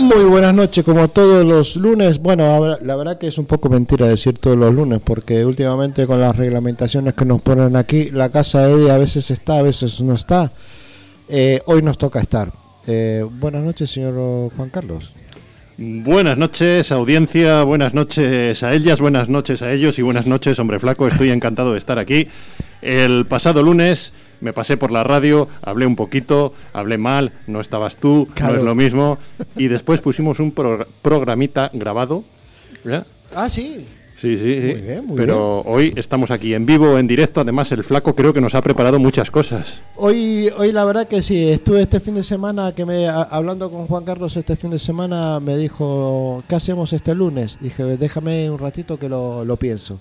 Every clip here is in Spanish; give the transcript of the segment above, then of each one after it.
Muy buenas noches, como todos los lunes. Bueno, la verdad que es un poco mentira decir todos los lunes, porque últimamente con las reglamentaciones que nos ponen aquí, la casa de Eddie a veces está, a veces no está. Hoy nos toca estar. Buenas noches, señor Juan Carlos. Buenas noches, audiencia, buenas noches a ellas, buenas noches a ellos y buenas noches, hombre flaco. Estoy encantado de estar aquí. El pasado lunes me pasé por la radio, hablé un poquito, hablé mal, no estabas tú, claro. No es lo mismo. Y después pusimos un programita grabado. ¿Ya? Ah, sí. Sí. Muy bien, pero hoy estamos aquí en vivo, en directo. Además, el flaco creo que nos ha preparado muchas cosas. Hoy la verdad que sí. Estuve este fin de semana, hablando con Juan Carlos este fin de semana, me dijo, ¿qué hacemos este lunes? Dije, déjame un ratito que lo pienso.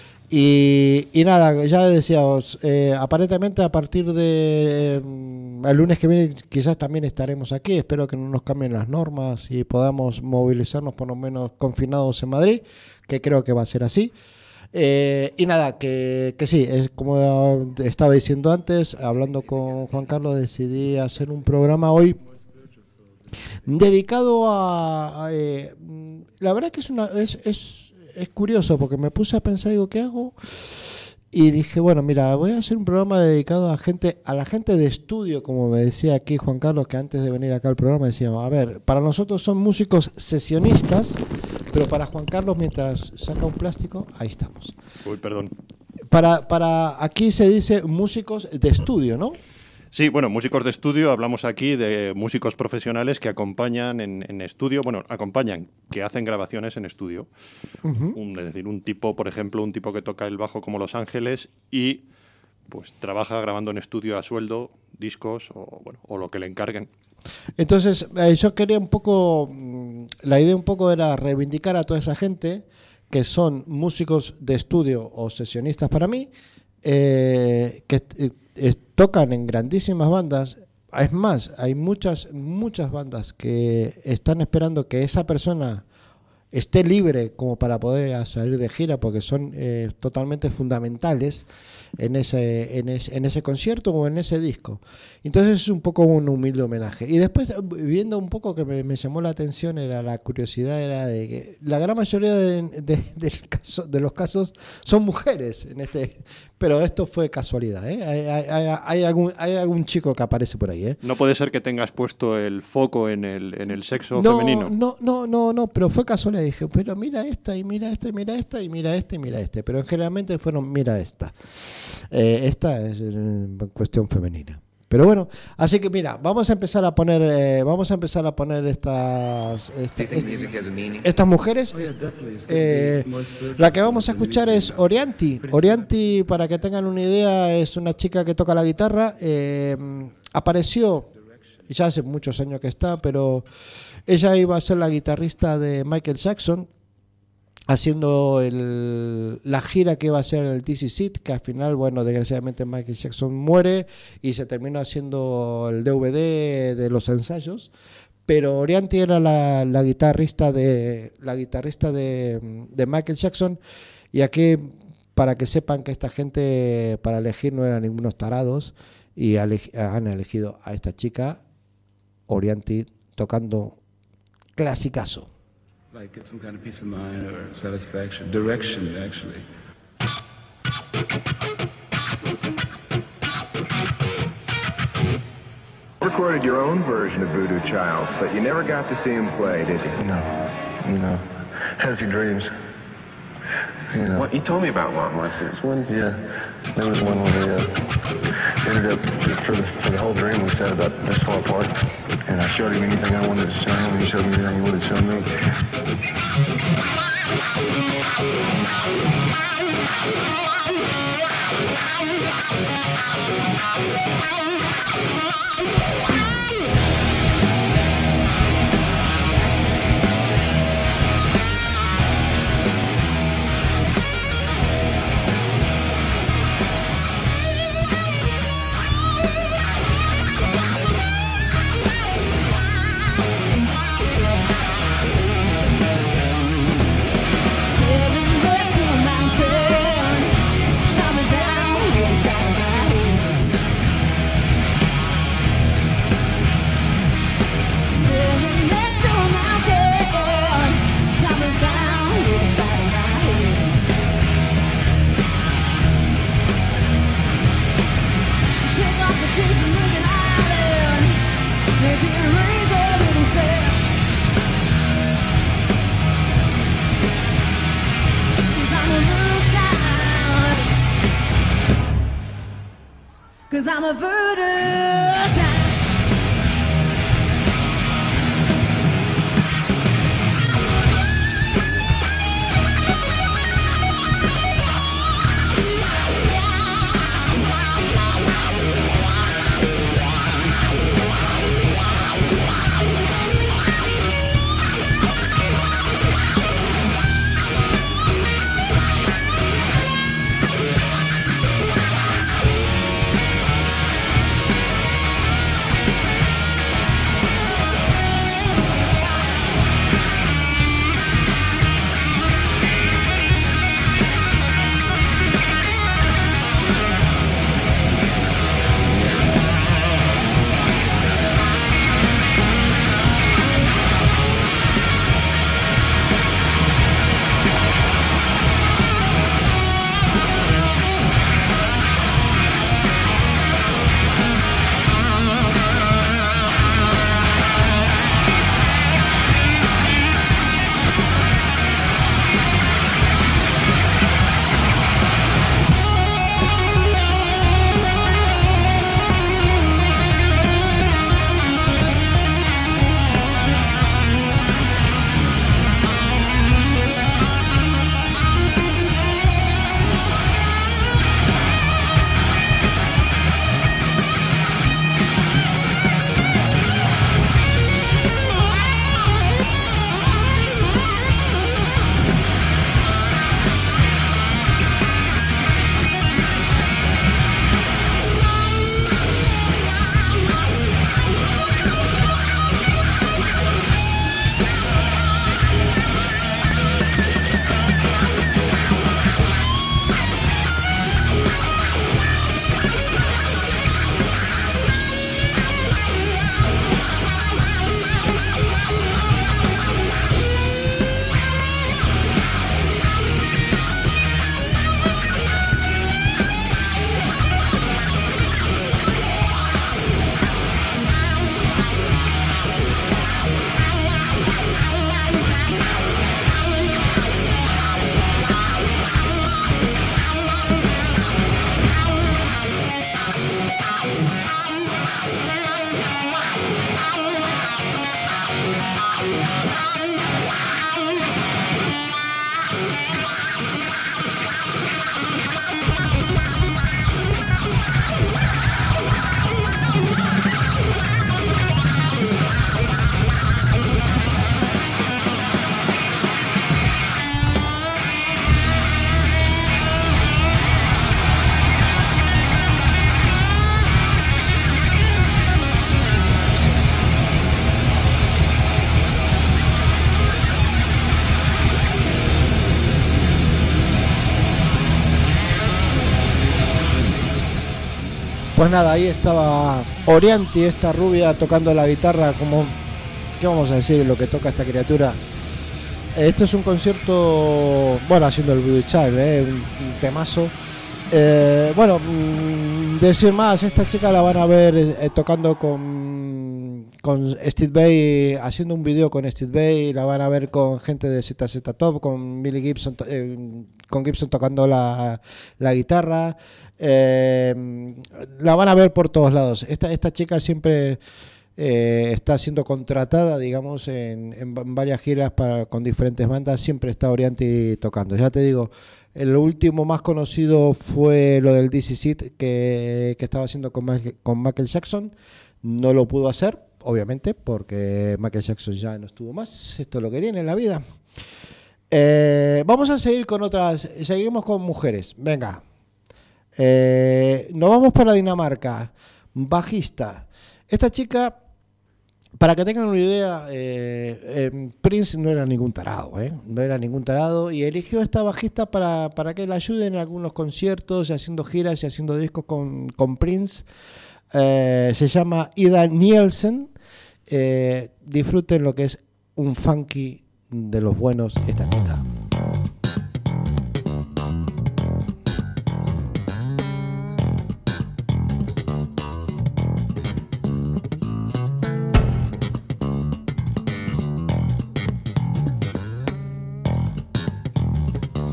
Y nada, ya decíamos, aparentemente a partir de el lunes que viene quizás también estaremos aquí. Espero que no nos cambien las normas y podamos movilizarnos por lo menos confinados en Madrid, que creo que va a ser así. Y nada, que sí, es como estaba diciendo antes, hablando con Juan Carlos, decidí hacer un programa hoy dedicado a la verdad que es curioso, porque me puse a pensar, digo, ¿qué hago? Y dije, bueno, mira, voy a hacer un programa dedicado a la gente de estudio, como me decía aquí Juan Carlos, que antes de venir acá al programa decía, a ver, para nosotros son músicos sesionistas, pero para Juan Carlos, mientras saca un plástico, ahí estamos. Uy, perdón. Para aquí se dice músicos de estudio, ¿no? Sí, bueno, músicos de estudio, hablamos aquí de músicos profesionales que acompañan en estudio, que hacen grabaciones en estudio. Uh-huh. Es decir, un tipo que toca el bajo como Los Ángeles y pues trabaja grabando en estudio a sueldo, discos o lo que le encarguen. Entonces, yo quería un poco, la idea un poco era reivindicar a toda esa gente que son músicos de estudio o sesionistas para mí, que tocan en grandísimas bandas. Es más, hay muchas bandas que están esperando que esa persona esté libre como para poder salir de gira, porque son totalmente fundamentales en ese concierto o en ese disco. Entonces es un poco un humilde homenaje. Y después, viendo un poco, que me llamó la atención, la curiosidad era de que la gran mayoría de los casos son mujeres en pero esto fue casualidad, ¿eh? Hay algún chico que aparece por ahí, ¿eh? No puede ser que tengas puesto el foco en el sexo femenino. No, pero fue casualidad. Dije, pero mira esta, y mira esta, y mira esta, y mira esta, y mira este. Pero generalmente fueron, mira esta. Esta es cuestión femenina. Pero bueno, así que mira, vamos a empezar a poner estas mujeres. La que vamos a escuchar es Orianti. Orianti, para que tengan una idea, es una chica que toca la guitarra. Apareció, ya hace muchos años que está, pero ella iba a ser la guitarrista de Michael Jackson, haciendo la gira que iba a ser el This Is It, que al final, bueno, desgraciadamente Michael Jackson muere y se terminó haciendo el DVD de los ensayos, pero Orianti era la guitarrista de Michael Jackson. Y aquí, para que sepan que esta gente para elegir no eran ningunos tarados, y han elegido a esta chica, Orianti, tocando clasicazo. Like get some kind of peace of mind or satisfaction, direction, actually. Recorded your own version of Voodoo Child, but you never got to see him play, did you? No. Had a few dreams. You know. What, you told me about one once. Yeah, there was one where they ended up, for the whole dream, we sat about this far apart, and I showed him anything I wanted to show him, and he showed me anything he wanted to show me. the voodoo child. Pues nada, ahí estaba Orianti, esta rubia, tocando la guitarra, como, ¿qué vamos a decir? Lo que toca esta criatura. Esto es un concierto, bueno, haciendo el Voodoo Child, un temazo. Bueno, decir más, esta chica la van a ver tocando con Steve Vai, haciendo un video con Steve Vai, la van a ver con gente de ZZ Top, con Billy Gibson, con Gibson tocando la guitarra. La van a ver por todos lados. Esta chica siempre está siendo contratada, digamos, en varias giras con diferentes bandas. Siempre está Orianti tocando. Ya te digo, el último más conocido fue lo del DC Seat que estaba haciendo con Michael Jackson. No lo pudo hacer, obviamente, porque Michael Jackson ya no estuvo más. Esto es lo que tiene en la vida. Vamos a seguir con otras. Seguimos con mujeres. Venga. Nos vamos para Dinamarca. Bajista. Esta chica, para que tengan una idea, Prince no era ningún tarado, no era ningún tarado, y eligió a esta bajista para que la ayuden en algunos conciertos, y haciendo giras y haciendo discos con Prince. Se llama Ida Nielsen. Disfruten lo que es un funky de los buenos, esta chica.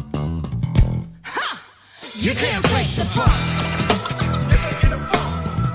You can't break the funk.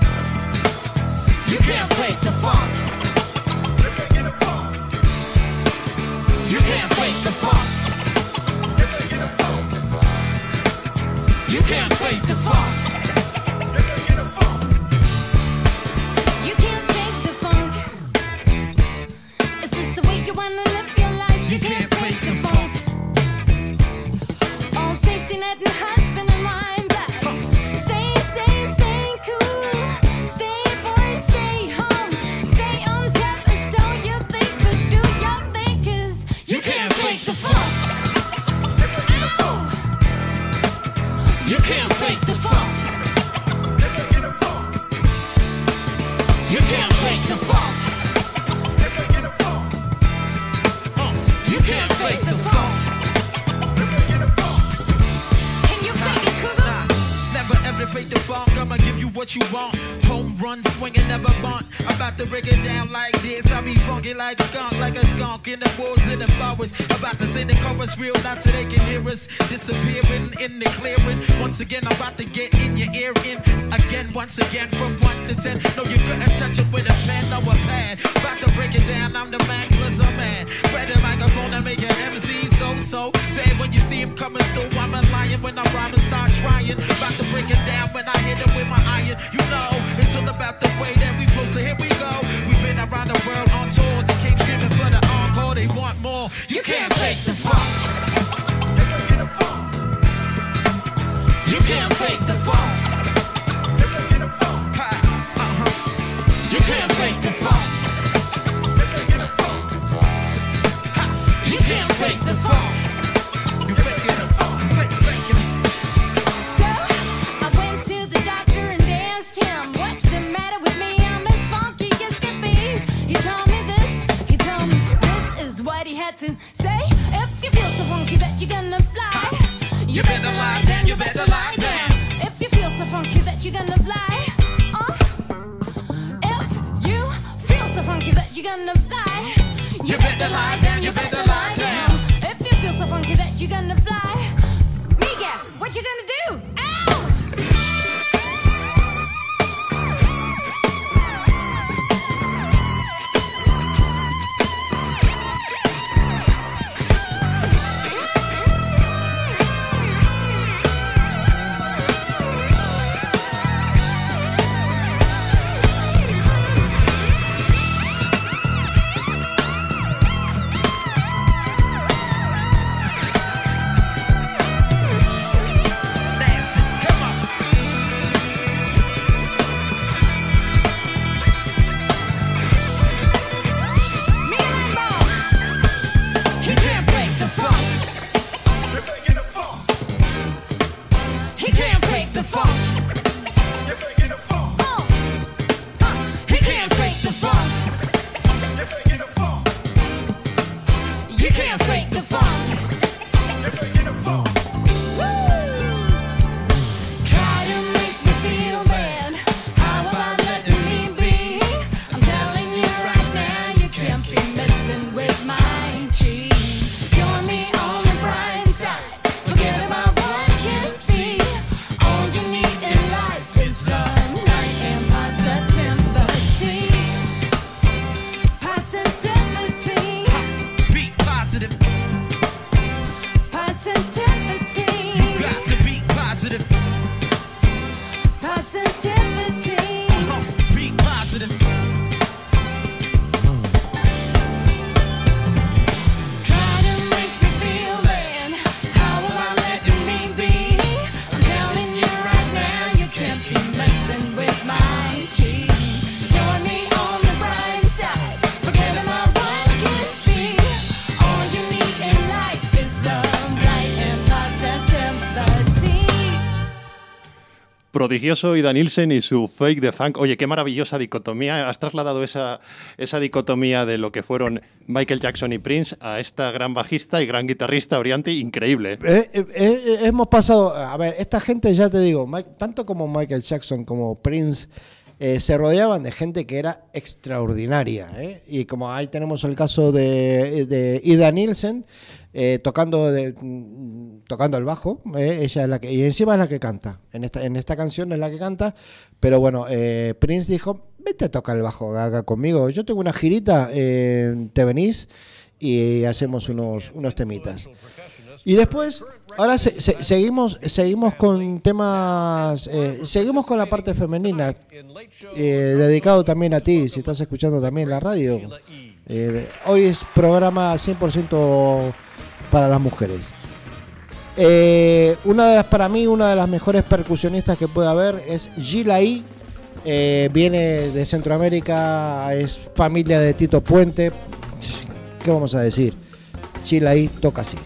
You can't fake the funk. You can't fake the funk. Can you fake it, Cougar? Never ever fake the funk. I'ma give you what you want. Home run swinging, never bunt. About to break it down like this. I be funky like a skunk in the woods, in the forest. About to sing the chorus real loud so they can hear us disappearing in the clearing. Once again, I'm about to get in your ear in again, once again, from 1 to 10. No, you couldn't touch it with a pen or a pad. About to break it down, I'm the man, plus I'm mad. Grab the microphone and make an MC so. Say when you see him coming through, I'm a lion when I rhyme and start trying. About to break it down when I hit it with my iron. You know, it's all about the way that we flow, so here we go. We've been around the world on tour. The Kings screaming for the encore, they want more. You can't fake the funk. You can't fake the funk. You can't fake the funk. You can't fake the funk. You fake it, fake it. So I went to the doctor and asked him, what's the matter with me? I'm as funky as can be. He told me this, he told me this is what he had to say. If you feel so funky that you're gonna fly, You better lie down, you better lie down. If you feel so funky that you're gonna fly, if you feel so funky that you're gonna fly, You better lie down, you better lie down. If you feel so funky that you're gonna fly, Mika, what you gonna do? Ow! Nasty, come on. Me and Rainbow. You can't fake the funk. He can't fake the funk. He can't fake the funk. You can't fake the funk. Try to make me feel bad. How about letting me be? I'm telling you right now, you can't be messing with my cheese. Join me on the bright side. Forget about what you can't see. All you need in life is the night and positivity. Positivity. Be positive. Positivity. You got to be positive. Positivity. Be positive. Try to make me feel bad. How about letting me be? I'm telling you right now, you can't be messing with my cheese. Join me on the bright side. Forget about what you can't see. All you need in life is love, light, and positivity. Prodigioso Ida Nielsen y su Fake the Funk. Oye, qué maravillosa dicotomía. Has trasladado esa dicotomía de lo que fueron Michael Jackson y Prince a esta gran bajista y gran guitarrista Orianti. Increíble. Hemos pasado, a ver, esta gente, ya te digo, tanto como Michael Jackson como Prince, se rodeaban de gente que era extraordinaria, ¿eh? Y como ahí tenemos el caso de Ida Nielsen, tocando el bajo, ella es la que, y encima es la que canta, en esta canción es la que canta, pero bueno, Prince dijo, vete a tocar el bajo acá conmigo, yo tengo una girita, te venís y hacemos unos temitas. Y después, ahora seguimos con temas, seguimos con la parte femenina, dedicado también a ti, si estás escuchando también la radio. Hoy es programa 100% para las mujeres. Para mí, una de las mejores percusionistas que puede haber es Gila-E. Viene de Centroamérica, es familia de Tito Puente. ¿Qué vamos a decir? Gila-E toca así.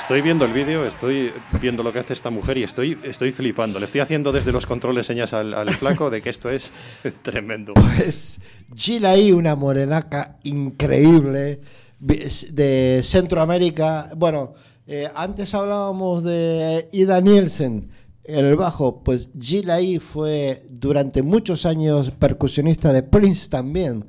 Estoy viendo el vídeo, estoy viendo lo que hace esta mujer y estoy flipando. Le estoy haciendo desde los controles señas al flaco de que esto es tremendo. Pues Gila I, una morenaca increíble de Centroamérica. Bueno, antes hablábamos de Ida Nielsen en el bajo. Pues Gila I fue durante muchos años percusionista de Prince también.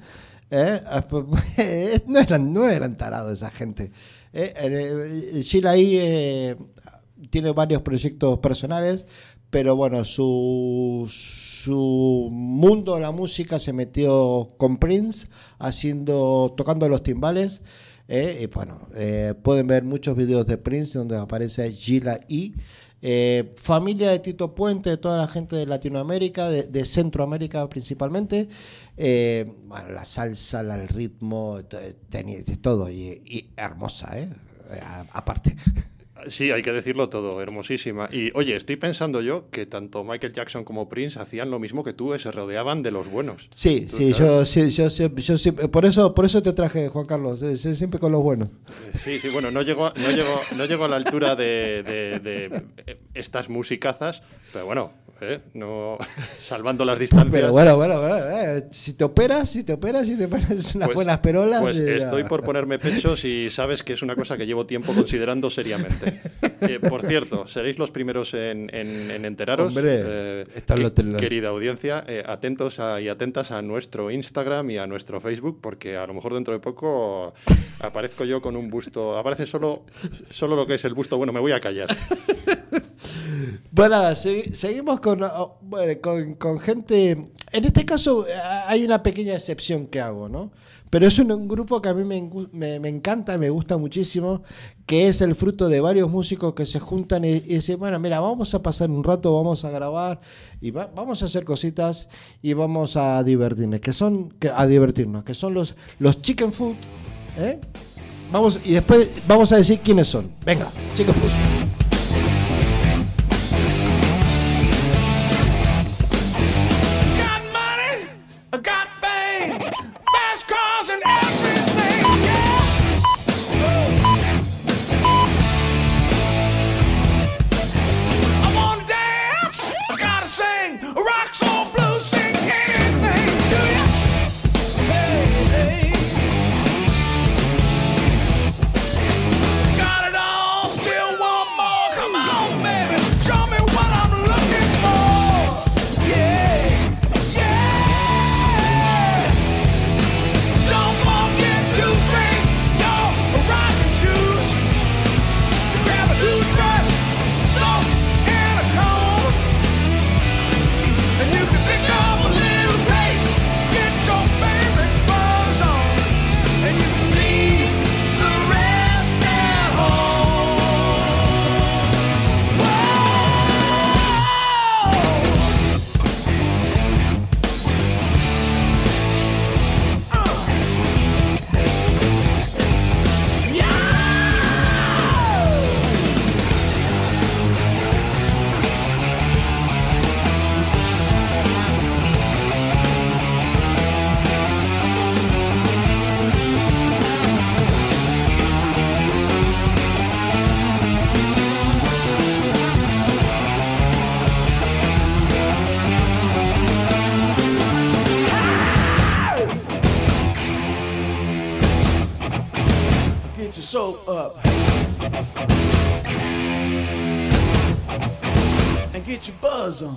No eran tarados esa gente. Gila I tiene varios proyectos personales, pero bueno, su mundo de la música se metió con Prince, tocando los timbales. Y bueno, pueden ver muchos videos de Prince donde aparece Gila I. Familia de Tito Puente, de toda la gente de Latinoamérica, de Centroamérica principalmente. Bueno, la salsa, el ritmo, todo, y hermosa, aparte. Sí, hay que decirlo todo, hermosísima. Y oye, estoy pensando yo que tanto Michael Jackson como Prince hacían lo mismo que tú, se rodeaban de los buenos. Sí, yo por eso te traje, Juan Carlos, siempre con los buenos. Sí, bueno, no llego a la altura de estas musicazas, pero bueno, no salvando las distancias. Pero bueno, si te operas unas buenas perolas. Pues estoy por ponerme pechos y sabes que es una cosa que llevo tiempo considerando seriamente. Por cierto, seréis los primeros en enteraros. Hombre, querida audiencia, atentos y atentas a nuestro Instagram y a nuestro Facebook, porque a lo mejor dentro de poco aparezco yo con un busto. Aparece solo lo que es el busto. Bueno, me voy a callar. Bueno, seguimos con gente. En este caso hay una pequeña excepción que hago, ¿no? Pero es un grupo que a mí me encanta, me gusta muchísimo, que es el fruto de varios músicos que se juntan y dicen, bueno, mira, vamos a pasar un rato, vamos a grabar y vamos a hacer cositas y vamos a divertirnos, que son los Chicken Food, y después vamos a decir quiénes son. Venga, Chicken Food. Soap up and get your buzz on.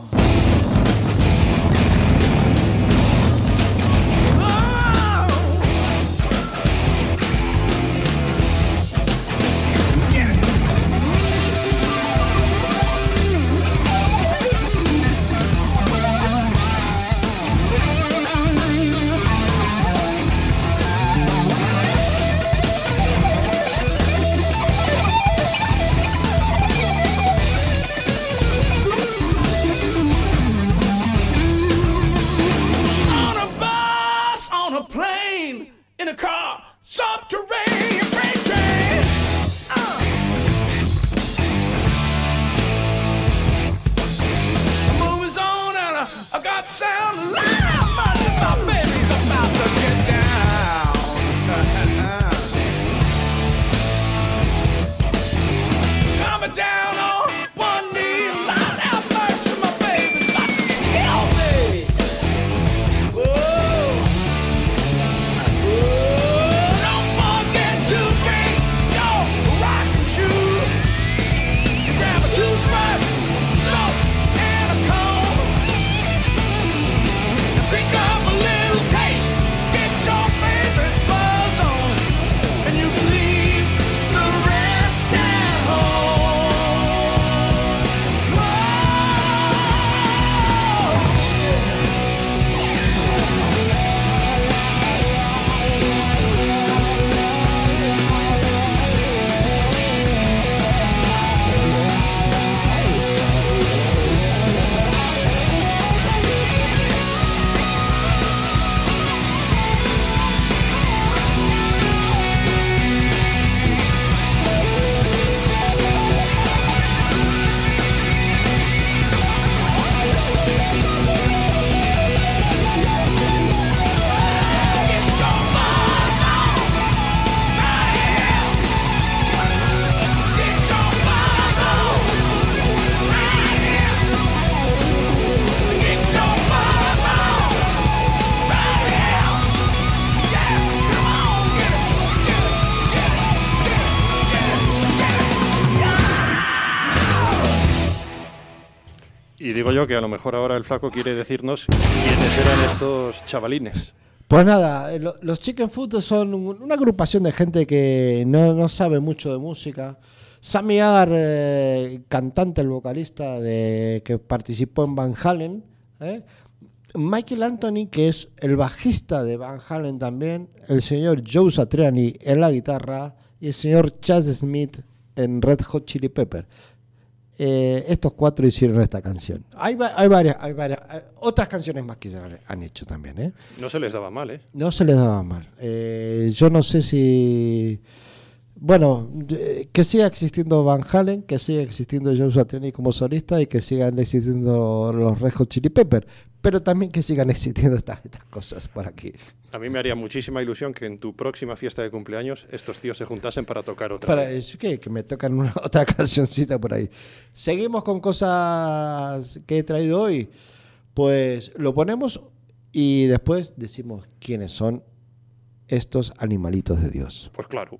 Y digo yo que a lo mejor ahora el Flaco quiere decirnos quiénes eran estos chavalines. Pues nada, los Chicken Foot son una agrupación de gente que no sabe mucho de música. Sammy Hagar, cantante, el vocalista que participó en Van Halen. Michael Anthony, que es el bajista de Van Halen también. El señor Joe Satriani en la guitarra. Y el señor Chad Smith en Red Hot Chili Pepper. Estos 4 hicieron esta canción. Hay varias, otras canciones más que se han hecho también. No se les daba mal, ¿eh? No se les daba mal. Yo no sé si... Bueno, que siga existiendo Van Halen, que siga existiendo Joe Satriani como solista y que sigan existiendo los Red Hot Chili Peppers, pero también que sigan existiendo estas cosas por aquí. A mí me haría muchísima ilusión que en tu próxima fiesta de cumpleaños estos tíos se juntasen para tocar otra vez. Que me tocan otra cancioncita por ahí. Seguimos con cosas que he traído hoy. Pues lo ponemos y después decimos quiénes son estos animalitos de Dios. Pues claro.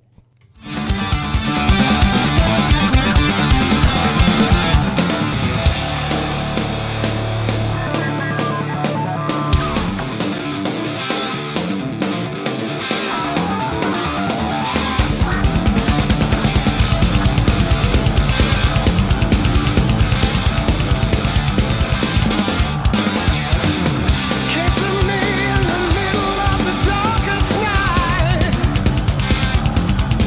Came to me in the middle of the darkest night.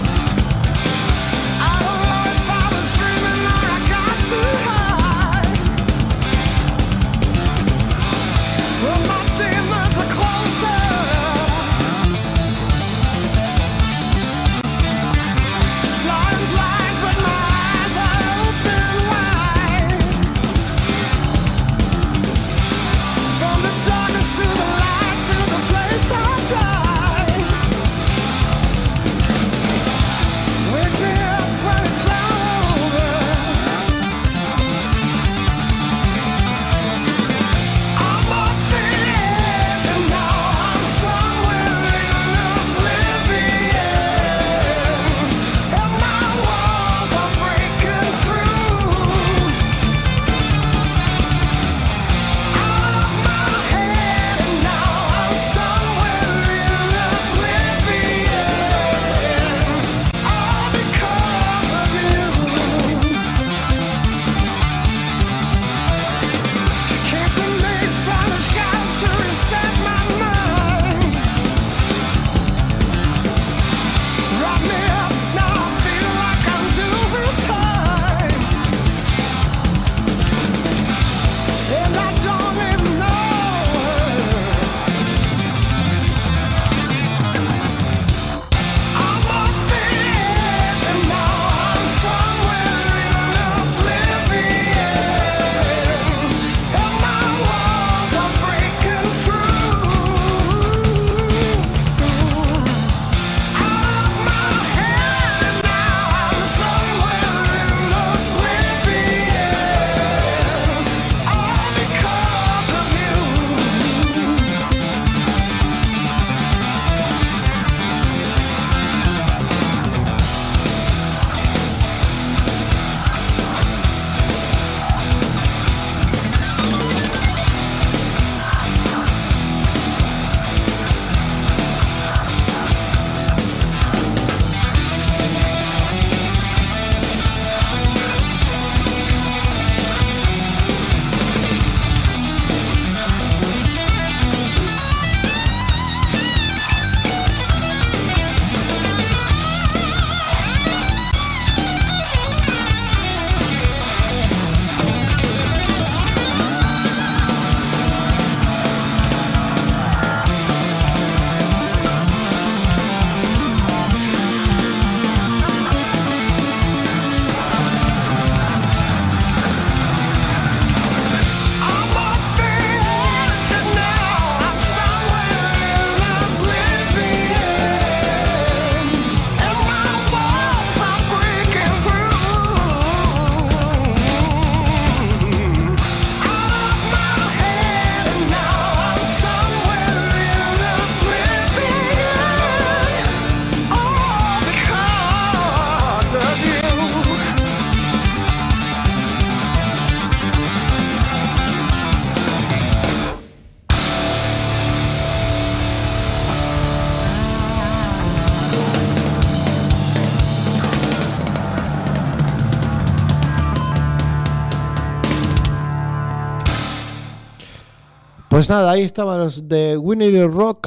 Pues nada, ahí estaban los de Winnie Rock,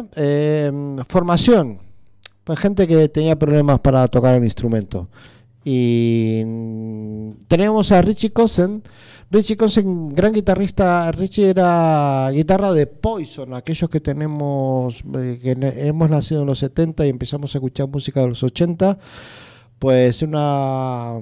formación, pues gente que tenía problemas para tocar el instrumento. Y teníamos a Richie Kotzen. Richie Kotzen, gran guitarrista. Richie era guitarra de Poison, aquellos que tenemos, hemos nacido en los 70 y empezamos a escuchar música de los 80. Pues una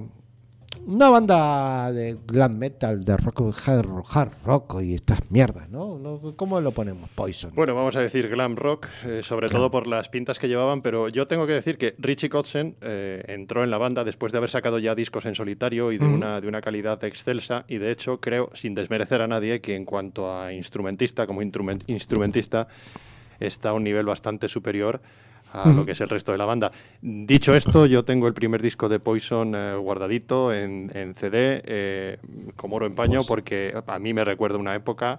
banda de glam metal, de rock, hard rock y estas mierdas, ¿no? ¿Cómo lo ponemos? Poison. Bueno, vamos a decir glam rock, sobre todo por las pintas que llevaban, pero yo tengo que decir que Richie Kotzen entró en la banda después de haber sacado ya discos en solitario y de una calidad excelsa, y de hecho creo, sin desmerecer a nadie, que en cuanto a instrumentista, como instrumentista, está a un nivel bastante superior a lo que es el resto de la banda. Dicho esto, yo tengo el primer disco de Poison guardadito en CD, como oro en paño, porque a mí me recuerda una época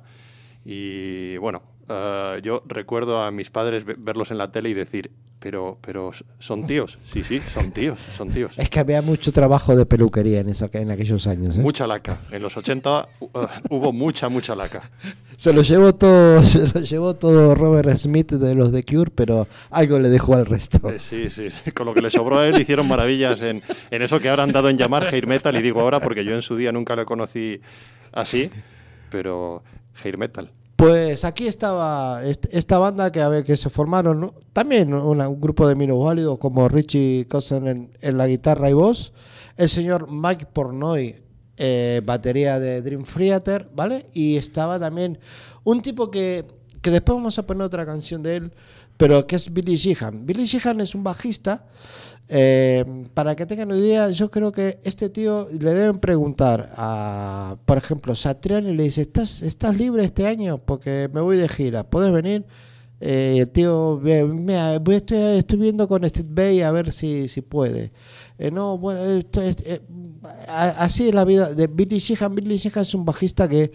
y bueno, yo recuerdo a mis padres verlos en la tele y decir, pero son tíos. Sí, son tíos. Es que había mucho trabajo de peluquería en aquellos años, ¿eh? Mucha laca. En los 80 hubo mucha laca. Se lo llevó todo Robert Smith de los The Cure, pero algo le dejó al resto. Sí. Con lo que le sobró a él hicieron maravillas en eso que ahora han dado en llamar hair metal, y digo ahora porque yo en su día nunca lo conocí así, pero hair metal. Pues aquí estaba esta banda que se formaron, ¿no? También un grupo de minusválidos como Richie Kotzen en la guitarra y voz, el señor Mike Portnoy, batería de Dream Theater, ¿vale? Y estaba también un tipo que después vamos a poner otra canción de él, pero que es Billy Sheehan. Billy Sheehan es un bajista. Para que tengan una idea, yo creo que este tío le deben preguntar a, por ejemplo, Satriani, le dice, ¿estás libre este año? Porque me voy de gira, ¿puedes venir? El tío, mira, estoy viendo con Steve Vai a ver si puede. No, bueno, así es la vida de Billy Sheehan. Billy Sheehan es un bajista que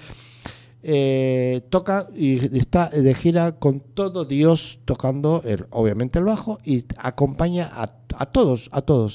toca y está de gira con todo Dios tocando obviamente el bajo, y acompaña a todos.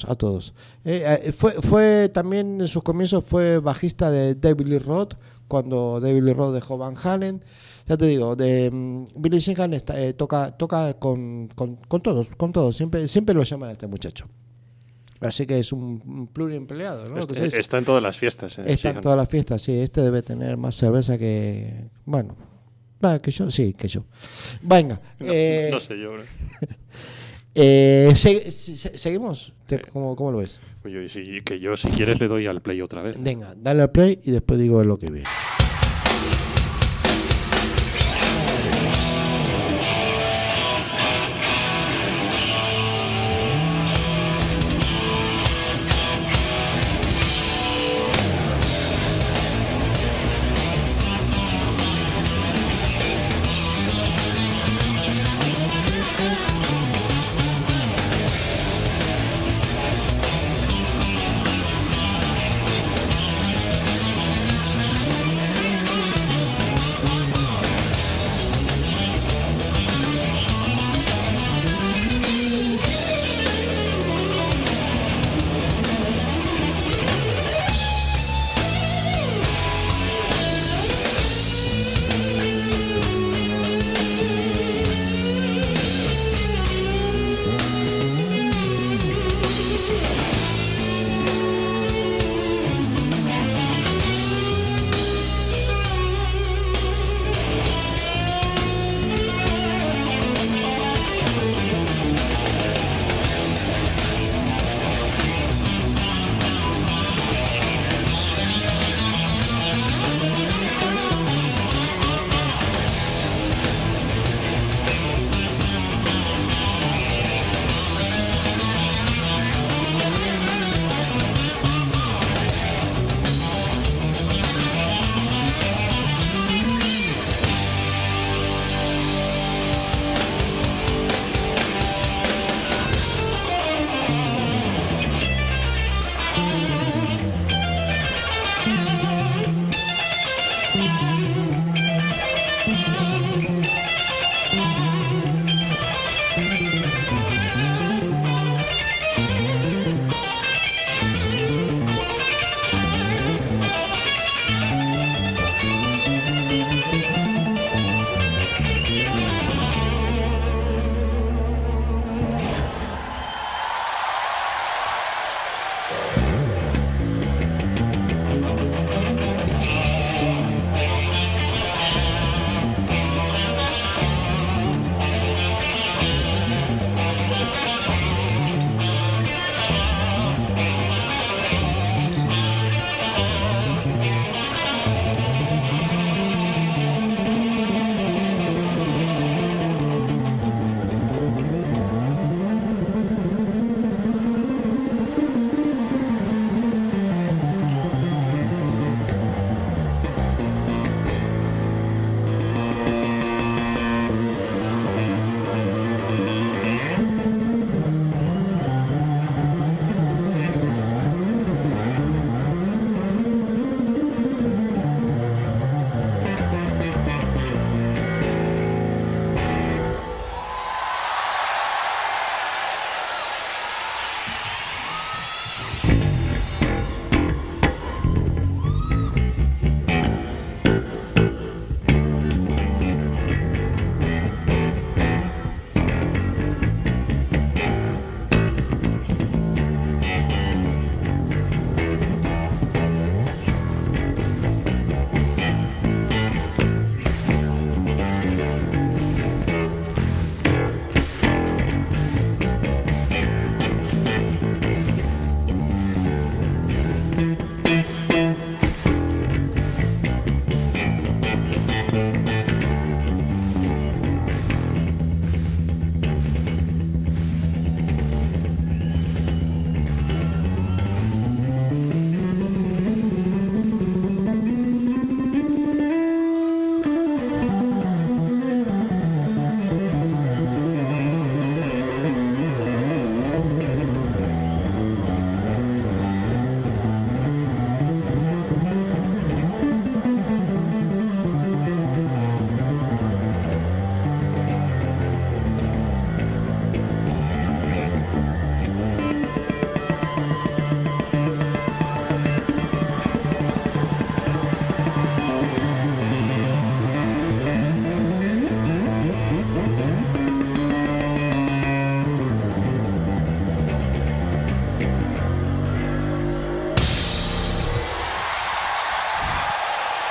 Fue también en sus comienzos fue bajista de David Lee Roth cuando David Lee Roth dejó Van Halen. Ya te digo, Billy Sheehan toca con todos, siempre lo llaman a este muchacho. Así que es un pluriempleado, ¿no? Está en todas las fiestas. Está en todas las fiestas, sí. Este debe tener más cerveza que... Bueno, que yo. Venga. No sé yo. ¿Seguimos? ¿Cómo lo ves? Oye, que yo, si quieres, le doy al play otra vez. Venga, dale al play y después digo lo que viene.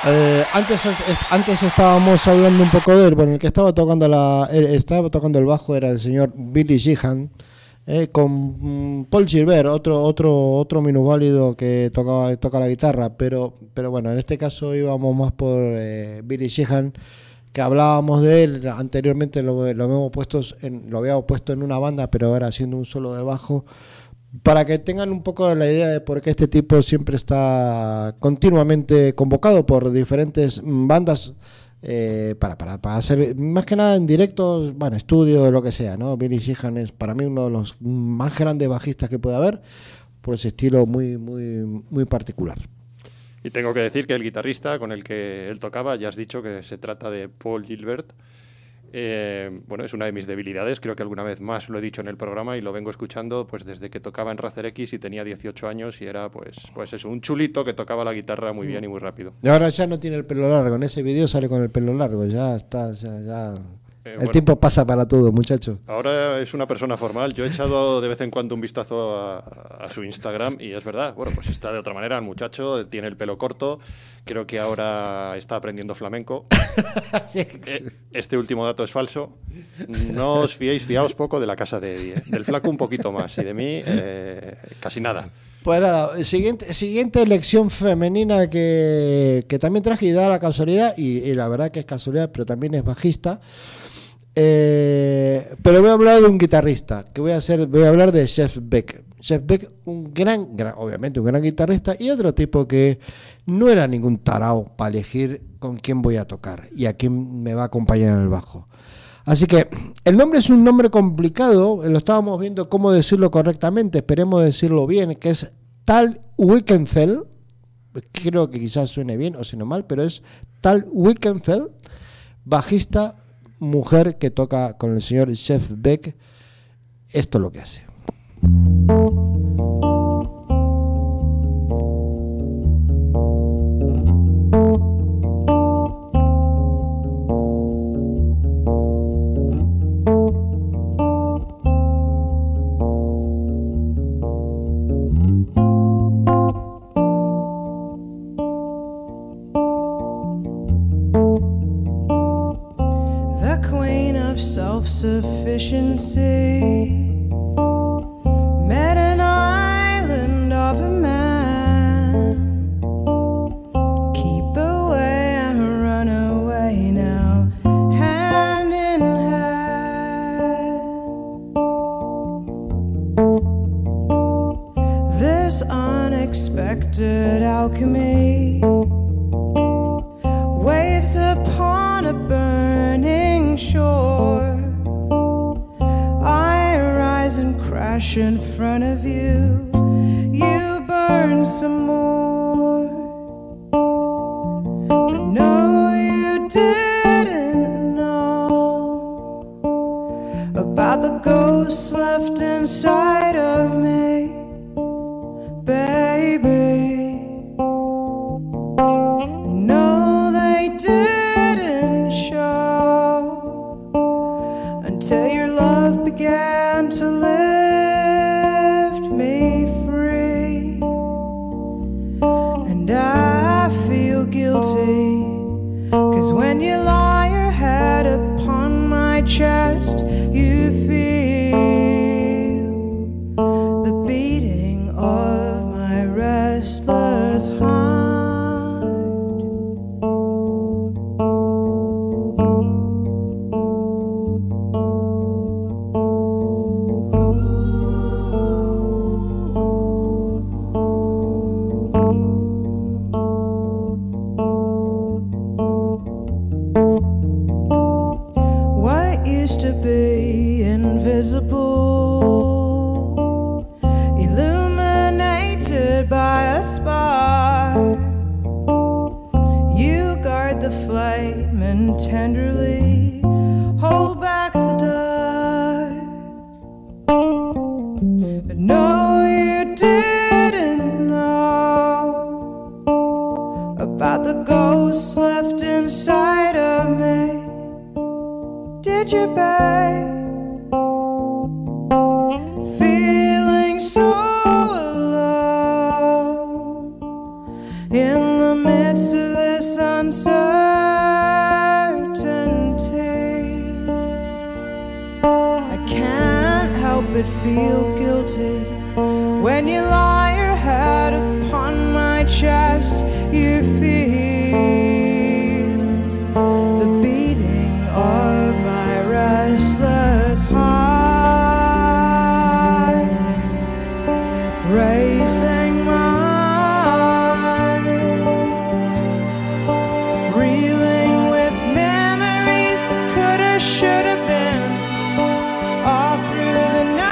Antes estábamos hablando un poco de él. Bueno, el que estaba tocando el bajo era el señor Billy Sheehan, con Paul Gilbert, otro minusválido que toca la guitarra, pero bueno, en este caso íbamos más por Billy Sheehan, que hablábamos de él anteriormente, lo habíamos puesto en una banda, pero ahora haciendo un solo de bajo, para que tengan un poco la idea de por qué este tipo siempre está continuamente convocado por diferentes bandas para hacer, más que nada en directo, bueno, estudio, lo que sea, ¿no? Billy Sheehan es para mí uno de los más grandes bajistas que puede haber, por ese estilo muy, muy, muy particular. Y tengo que decir que el guitarrista con el que él tocaba, ya has dicho que se trata de Paul Gilbert. Bueno, es una de mis debilidades, creo que alguna vez más lo he dicho en el programa y lo vengo escuchando pues desde que tocaba en Razer X y tenía 18 años y era pues eso, un chulito que tocaba la guitarra muy bien y muy rápido. Y ahora ya no tiene el pelo largo, en ese vídeo sale con el pelo largo, ya está, ya. El bueno, tiempo pasa para todo, muchacho. Ahora es una persona formal. Yo he echado de vez en cuando un vistazo a su Instagram y es verdad, bueno, pues está de otra manera el muchacho, tiene el pelo corto, creo que ahora está aprendiendo flamenco. Sí. Este último dato es falso. No os fiaos poco de la casa de Eddie, del flaco un poquito más y de mí casi nada. Pues nada, siguiente elección femenina que también traje y da la casualidad, y la verdad que es casualidad, pero también es bajista. Pero voy a hablar de un guitarrista, voy a hablar de Jeff Beck. Jeff Beck, obviamente un gran guitarrista, y otro tipo que no era ningún tarao para elegir con quién voy a tocar y a quién me va a acompañar en el bajo. Así que el nombre es un nombre complicado, lo estábamos viendo cómo decirlo correctamente, esperemos decirlo bien, que es Tal Wickenfeld, creo que quizás suene bien o suene mal, pero es Tal Wickenfeld, bajista, mujer que toca con el señor Jeff Beck. Esto es lo que hace. Self-sufficiency met an island of a man. Keep away and run away now, hand in hand. This unexpected alchemy waves upon a burning shore. Crash in front of you, you burn some more. But no, you didn't know about the ghosts left inside of me, baby. No, they didn't show until your love began to live. Guilty, 'cause when you lie your head upon my chest, you feel the beating of my restless heart. To be invisible, illuminated by a spark, you guard the flame and tenderly hold back the dark. But no, you didn't know about the ghosts left inside of me. Did you, babe? Feeling so alone in the midst of this uncertainty. I can't help but feel guilty when you lie your head upon my chest. You feel the beating of my restless heart racing mine, reeling with memories that coulda, shoulda been all through the night.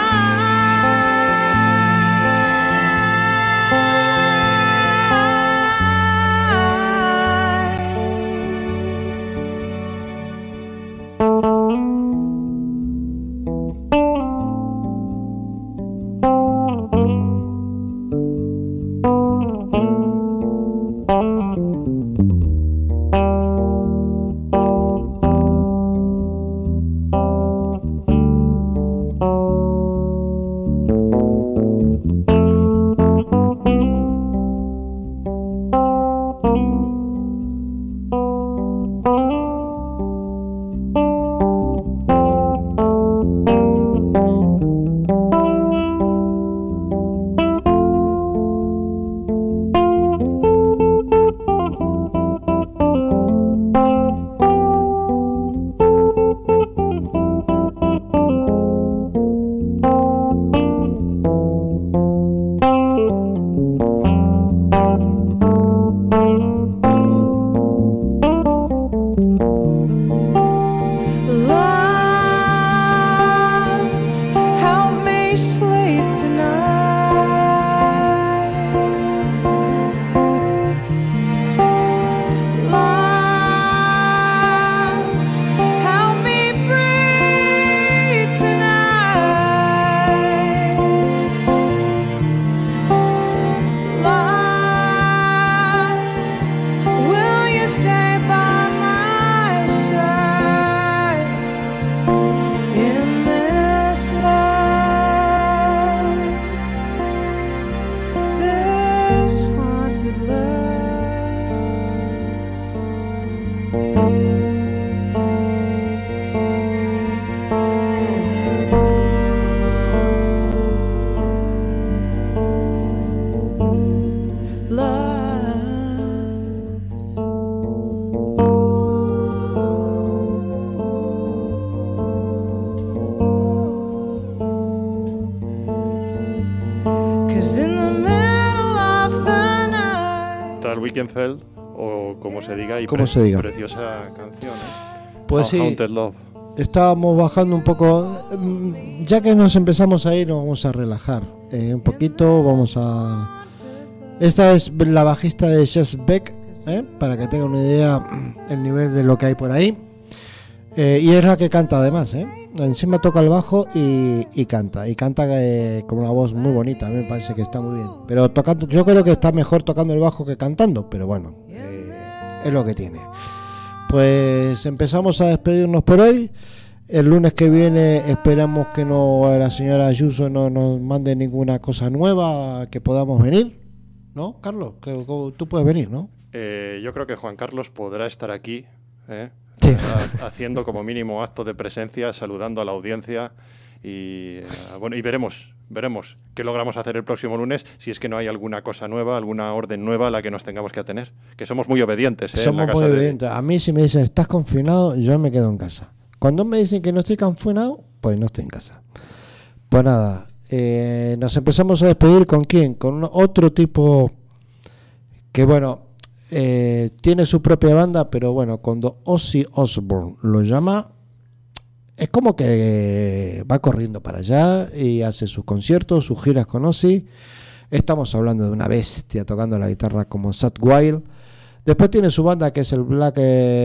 Wickenfeld, o como se diga, y como se diga. Preciosa canción. Pues sí, Haunted Love. Estábamos bajando un poco, ya que nos empezamos a ir, nos vamos a relajar un poquito. Esta es la bajista de Jess Beck, para que tengan una idea el nivel de lo que hay por ahí, y es la que canta además, encima toca el bajo y canta con una voz muy bonita. A mí me parece que está muy bien, pero tocando, yo creo que está mejor tocando el bajo que cantando, pero bueno, es lo que tiene. Pues empezamos a despedirnos por hoy. El lunes que viene esperamos que la señora Ayuso no nos mande ninguna cosa nueva, que podamos venir, ¿no, Carlos? Que tú puedes venir, ¿no? Yo creo que Juan Carlos podrá estar aquí, sí, haciendo como mínimo acto de presencia, saludando a la audiencia y bueno, y veremos qué logramos hacer el próximo lunes, si es que no hay alguna cosa nueva, alguna orden nueva a la que nos tengamos que atener, que somos muy obedientes. Somos muy obedientes. A mí, si me dicen estás confinado, yo me quedo en casa. Cuando me dicen que no estoy confinado, pues no estoy en casa. Pues nada, nos empezamos a despedir. ¿Con quién? Con otro tipo que, bueno, tiene su propia banda, pero bueno, cuando Ozzy Osbourne lo llama, es como que va corriendo para allá y hace sus conciertos, sus giras con Ozzy. Estamos hablando de una bestia tocando la guitarra como Zakk Wylde. Después tiene su banda que es el Black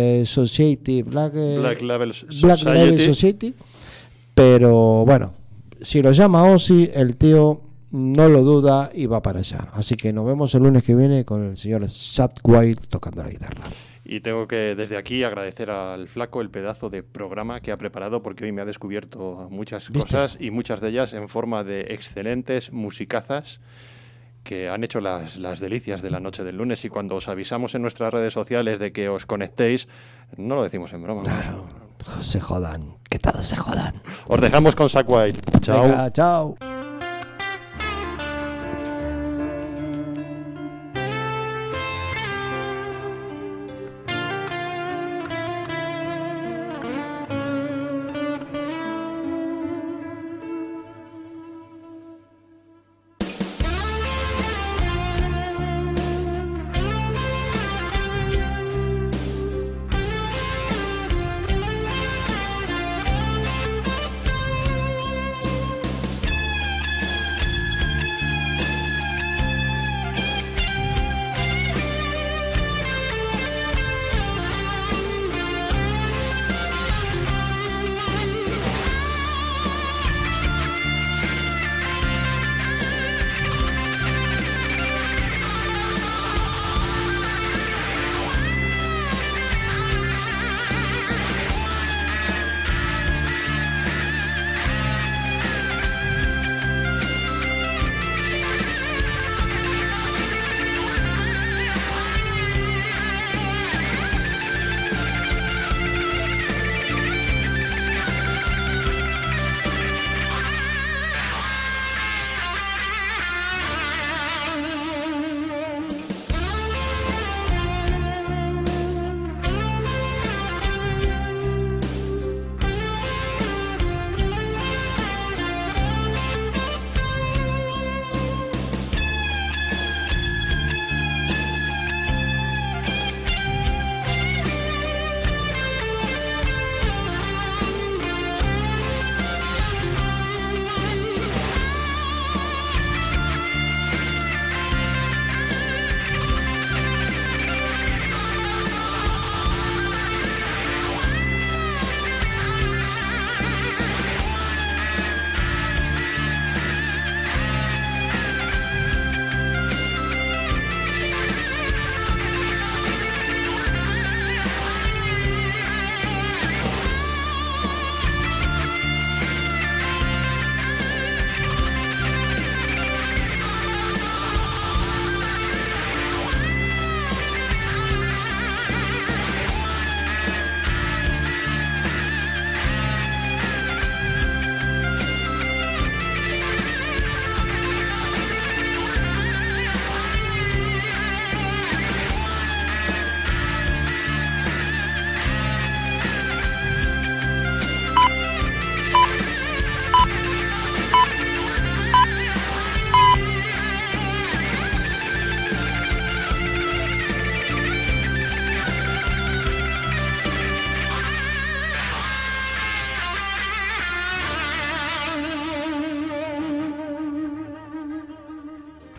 Label Society. Pero bueno, si lo llama Ozzy, el tío no lo duda y va para allá. Así que nos vemos el lunes que viene con el señor Zakk Wylde tocando la guitarra. Y tengo que desde aquí agradecer al Flaco el pedazo de programa que ha preparado, porque hoy me ha descubierto muchas cosas, y muchas de ellas en forma de excelentes musicazas que han hecho las delicias de la noche del lunes, y cuando os avisamos en nuestras redes sociales de que os conectéis, no lo decimos en broma. Claro, se jodan, que todos se jodan. Os dejamos con Zakk Wylde. Chao. Venga, chao.